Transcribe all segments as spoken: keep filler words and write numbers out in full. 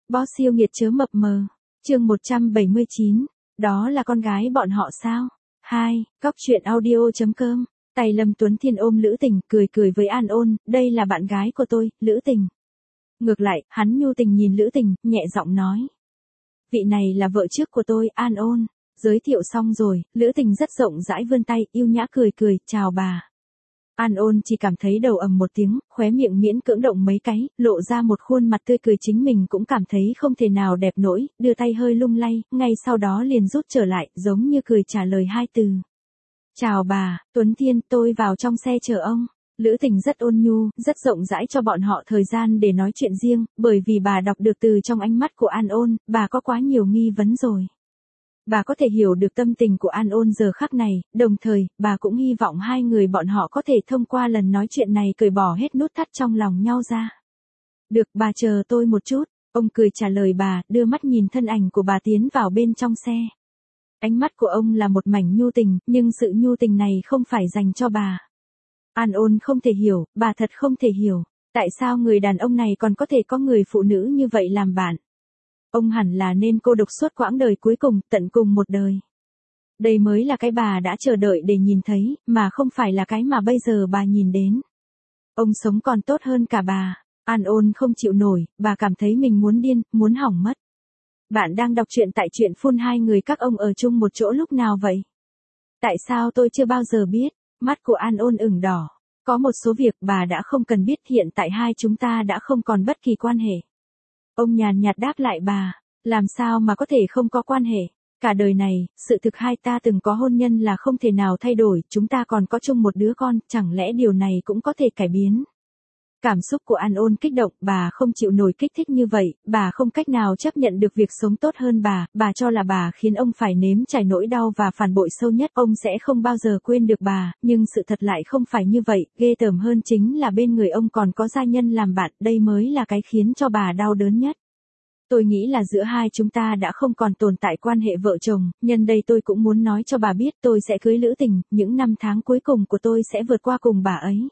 Boss siêu nghiệt chớ mập mờ. Chương một trăm bảy mươi chín. Đó là con gái bọn họ sao? hai. Cóc truyện audio chấm com. Tay Lâm Tuấn Thiên ôm Lữ Tình, cười cười với An Ôn, đây là bạn gái của tôi, Lữ Tình. Ngược lại, hắn nhu tình nhìn Lữ Tình, nhẹ giọng nói. Vị này là vợ trước của tôi, An Ôn. Giới thiệu xong rồi, Lữ Tình rất rộng rãi vươn tay, yêu nhã cười cười, chào bà. An Ôn chỉ cảm thấy đầu ầm một tiếng, khóe miệng miễn cưỡng động mấy cái, lộ ra một khuôn mặt tươi cười chính mình cũng cảm thấy không thể nào đẹp nổi, đưa tay hơi lung lay, ngay sau đó liền rút trở lại, giống như cười trả lời hai từ. Chào bà, Tuấn Thiên, tôi vào trong xe chờ ông. Lữ Tình rất ôn nhu, rất rộng rãi cho bọn họ thời gian để nói chuyện riêng, bởi vì bà đọc được từ trong ánh mắt của An Ôn, bà có quá nhiều nghi vấn rồi. Bà có thể hiểu được tâm tình của An Ôn giờ khắc này, đồng thời, bà cũng hy vọng hai người bọn họ có thể thông qua lần nói chuyện này cởi bỏ hết nút thắt trong lòng nhau ra. Được, bà chờ tôi một chút, ông cười trả lời bà, đưa mắt nhìn thân ảnh của bà tiến vào bên trong xe. Ánh mắt của ông là một mảnh nhu tình, nhưng sự nhu tình này không phải dành cho bà. An Ôn không thể hiểu, bà thật không thể hiểu, tại sao người đàn ông này còn có thể có người phụ nữ như vậy làm bạn. Ông hẳn là nên cô độc suốt quãng đời cuối cùng, tận cùng một đời. Đây mới là cái bà đã chờ đợi để nhìn thấy, mà không phải là cái mà bây giờ bà nhìn đến. Ông sống còn tốt hơn cả bà. An Ôn không chịu nổi, bà cảm thấy mình muốn điên, muốn hỏng mất. Bạn đang đọc truyện tại truyện phun hai người các ông ở chung một chỗ lúc nào vậy? Tại sao tôi chưa bao giờ biết? Mắt của An Ôn ửng đỏ. Có một số việc bà đã không cần biết, hiện tại hai chúng ta đã không còn bất kỳ quan hệ. Ông nhàn nhạt đáp lại bà, làm sao mà có thể không có quan hệ? Cả đời này, sự thực hai ta từng có hôn nhân là không thể nào thay đổi, chúng ta còn có chung một đứa con, chẳng lẽ điều này cũng có thể cải biến? Cảm xúc của An Ôn kích động, bà không chịu nổi kích thích như vậy, bà không cách nào chấp nhận được việc sống tốt hơn bà, bà cho là bà khiến ông phải nếm trải nỗi đau và phản bội sâu nhất, ông sẽ không bao giờ quên được bà, nhưng sự thật lại không phải như vậy, ghê tởm hơn chính là bên người ông còn có gia nhân làm bạn, đây mới là cái khiến cho bà đau đớn nhất. Tôi nghĩ là giữa hai chúng ta đã không còn tồn tại quan hệ vợ chồng, nhân đây tôi cũng muốn nói cho bà biết tôi sẽ cưới Lữ Tình, những năm tháng cuối cùng của tôi sẽ vượt qua cùng bà ấy.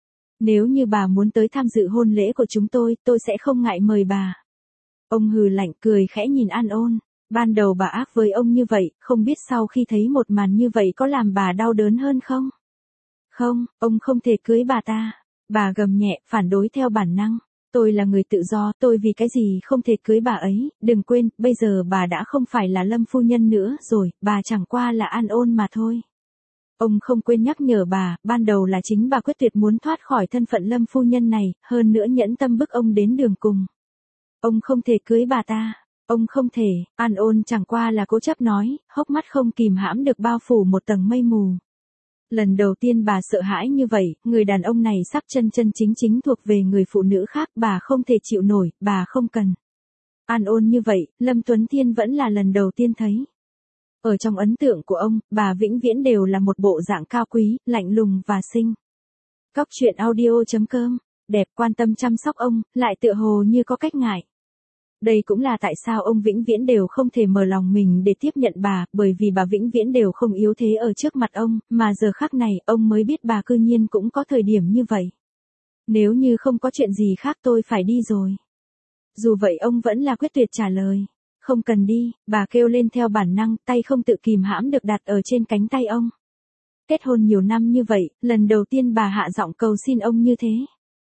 Nếu như bà muốn tới tham dự hôn lễ của chúng tôi, tôi sẽ không ngại mời bà. Ông hừ lạnh cười khẽ nhìn An Ôn. Ban đầu bà ác với ông như vậy, không biết sau khi thấy một màn như vậy có làm bà đau đớn hơn không? Không, ông không thể cưới bà ta. Bà gầm nhẹ, phản đối theo bản năng. Tôi là người tự do, tôi vì cái gì không thể cưới bà ấy, đừng quên, bây giờ bà đã không phải là Lâm phu nhân nữa rồi, bà chẳng qua là An Ôn mà thôi. Ông không quên nhắc nhở bà, ban đầu là chính bà quyết tuyệt muốn thoát khỏi thân phận Lâm phu nhân này, hơn nữa nhẫn tâm bức ông đến đường cùng. Ông không thể cưới bà ta, ông không thể, An Ôn chẳng qua là cố chấp nói, hốc mắt không kìm hãm được bao phủ một tầng mây mù. Lần đầu tiên bà sợ hãi như vậy, người đàn ông này sắp chân chân chính chính thuộc về người phụ nữ khác, bà không thể chịu nổi, bà không cần. An Ôn như vậy, Lâm Tuấn Thiên vẫn là lần đầu tiên thấy. Ở trong ấn tượng của ông, bà vĩnh viễn đều là một bộ dạng cao quý, lạnh lùng và xinh. Cóc truyện audio chấm com, đẹp, quan tâm chăm sóc ông, lại tựa hồ như có cách ngại. Đây cũng là tại sao ông vĩnh viễn đều không thể mở lòng mình để tiếp nhận bà, bởi vì bà vĩnh viễn đều không yếu thế ở trước mặt ông, mà giờ khắc này, ông mới biết bà cư nhiên cũng có thời điểm như vậy. Nếu như không có chuyện gì khác tôi phải đi rồi. Dù vậy ông vẫn là quyết tuyệt trả lời. Không cần đi, bà kêu lên theo bản năng, tay không tự kìm hãm được đặt ở trên cánh tay ông. Kết hôn nhiều năm như vậy, lần đầu tiên bà hạ giọng cầu xin ông như thế.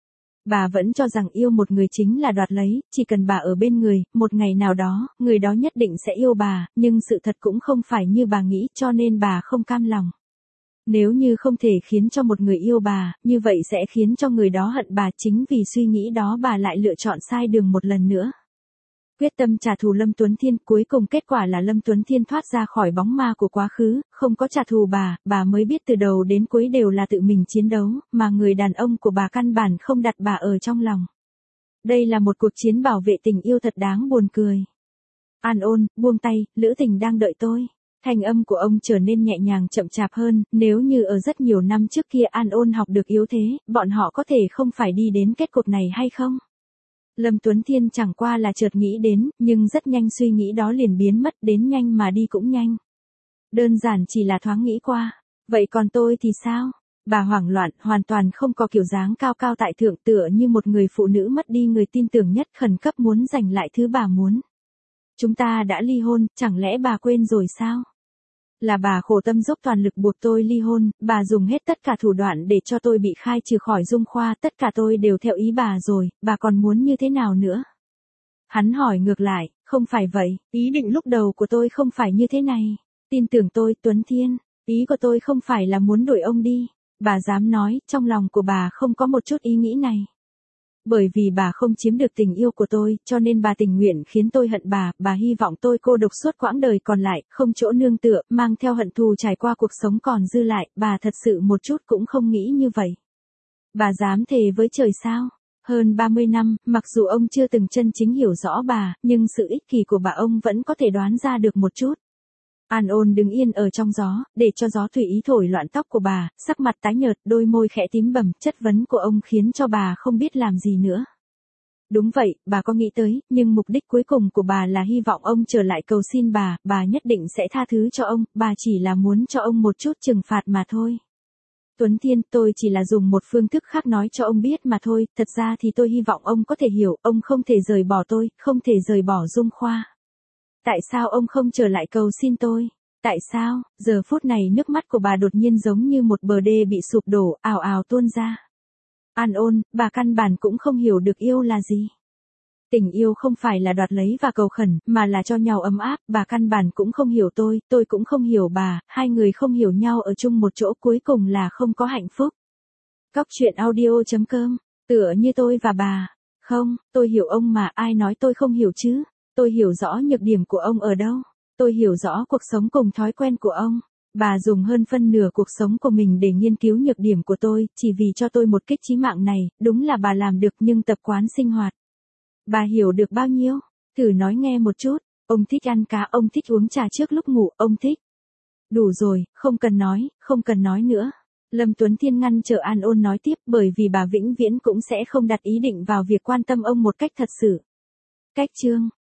Bà vẫn cho rằng yêu một người chính là đoạt lấy, chỉ cần bà ở bên người, một ngày nào đó, người đó nhất định sẽ yêu bà, nhưng sự thật cũng không phải như bà nghĩ, cho nên bà không cam lòng. Nếu như không thể khiến cho một người yêu bà, như vậy sẽ khiến cho người đó hận bà, chính vì suy nghĩ đó bà lại lựa chọn sai đường một lần nữa. Quyết tâm trả thù Lâm Tuấn Thiên, cuối cùng kết quả là Lâm Tuấn Thiên thoát ra khỏi bóng ma của quá khứ, không có trả thù bà, bà mới biết từ đầu đến cuối đều là tự mình chiến đấu, mà người đàn ông của bà căn bản không đặt bà ở trong lòng. Đây là một cuộc chiến bảo vệ tình yêu thật đáng buồn cười. An Ôn, buông tay, Lữ Tình đang đợi tôi. Thanh âm của ông trở nên nhẹ nhàng chậm chạp hơn, nếu như ở rất nhiều năm trước kia An Ôn học được yếu thế, bọn họ có thể không phải đi đến kết cục này hay không? Lâm Tuấn Thiên chẳng qua là chợt nghĩ đến, nhưng rất nhanh suy nghĩ đó liền biến mất, đến nhanh mà đi cũng nhanh. Đơn giản chỉ là thoáng nghĩ qua. Vậy còn tôi thì sao? Bà hoảng loạn, hoàn toàn không có kiểu dáng cao cao tại thượng, tựa như một người phụ nữ mất đi người tin tưởng nhất, khẩn cấp muốn giành lại thứ bà muốn. Chúng ta đã ly hôn, chẳng lẽ bà quên rồi sao? Là bà khổ tâm dốc toàn lực buộc tôi ly hôn, bà dùng hết tất cả thủ đoạn để cho tôi bị khai trừ khỏi Dung Khoa, tất cả tôi đều theo ý bà rồi, bà còn muốn như thế nào nữa? Hắn hỏi ngược lại, không phải vậy, ý định lúc đầu của tôi không phải như thế này. Tin tưởng tôi, Tuấn Thiên, ý của tôi không phải là muốn đuổi ông đi. Bà dám nói, trong lòng của bà không có một chút ý nghĩ này. Bởi vì bà không chiếm được tình yêu của tôi, cho nên bà tình nguyện khiến tôi hận bà, bà hy vọng tôi cô độc suốt quãng đời còn lại, không chỗ nương tựa, mang theo hận thù trải qua cuộc sống còn dư lại, bà thật sự một chút cũng không nghĩ như vậy. Bà dám thề với trời sao? Hơn ba mươi năm, mặc dù ông chưa từng chân chính hiểu rõ bà, nhưng sự ích kỷ của bà ông vẫn có thể đoán ra được một chút. An Ôn đứng yên ở trong gió, để cho gió tùy ý thổi loạn tóc của bà, sắc mặt tái nhợt, đôi môi khẽ tím bầm, chất vấn của ông khiến cho bà không biết làm gì nữa. Đúng vậy, bà có nghĩ tới, nhưng mục đích cuối cùng của bà là hy vọng ông trở lại cầu xin bà, bà nhất định sẽ tha thứ cho ông, bà chỉ là muốn cho ông một chút trừng phạt mà thôi. Tuấn Thiên, tôi chỉ là dùng một phương thức khác nói cho ông biết mà thôi, thật ra thì tôi hy vọng ông có thể hiểu, ông không thể rời bỏ tôi, không thể rời bỏ Dung Khoa. Tại sao ông không trở lại cầu xin tôi? Tại sao? Giờ phút này nước mắt của bà đột nhiên giống như một bờ đê bị sụp đổ, ào ào tuôn ra. An Ôn, bà căn bản cũng không hiểu được yêu là gì. Tình yêu không phải là đoạt lấy và cầu khẩn, mà là cho nhau ấm áp, bà căn bản cũng không hiểu tôi, tôi cũng không hiểu bà, hai người không hiểu nhau ở chung một chỗ cuối cùng là không có hạnh phúc. Cóc truyện audio chấm com, tựa như tôi và bà. Không, tôi hiểu ông mà, ai nói tôi không hiểu chứ? Tôi hiểu rõ nhược điểm của ông ở đâu. Tôi hiểu rõ cuộc sống cùng thói quen của ông. Bà dùng hơn phân nửa cuộc sống của mình để nghiên cứu nhược điểm của tôi, chỉ vì cho tôi một kích chí mạng này, đúng là bà làm được nhưng tập quán sinh hoạt. Bà hiểu được bao nhiêu? Thử nói nghe một chút. Ông thích ăn cá, ông thích uống trà trước lúc ngủ, ông thích. Đủ rồi, không cần nói, không cần nói nữa. Lâm Tuấn Thiên ngăn trở An Ôn nói tiếp, bởi vì bà vĩnh viễn cũng sẽ không đặt ý định vào việc quan tâm ông một cách thật sự. Cách chương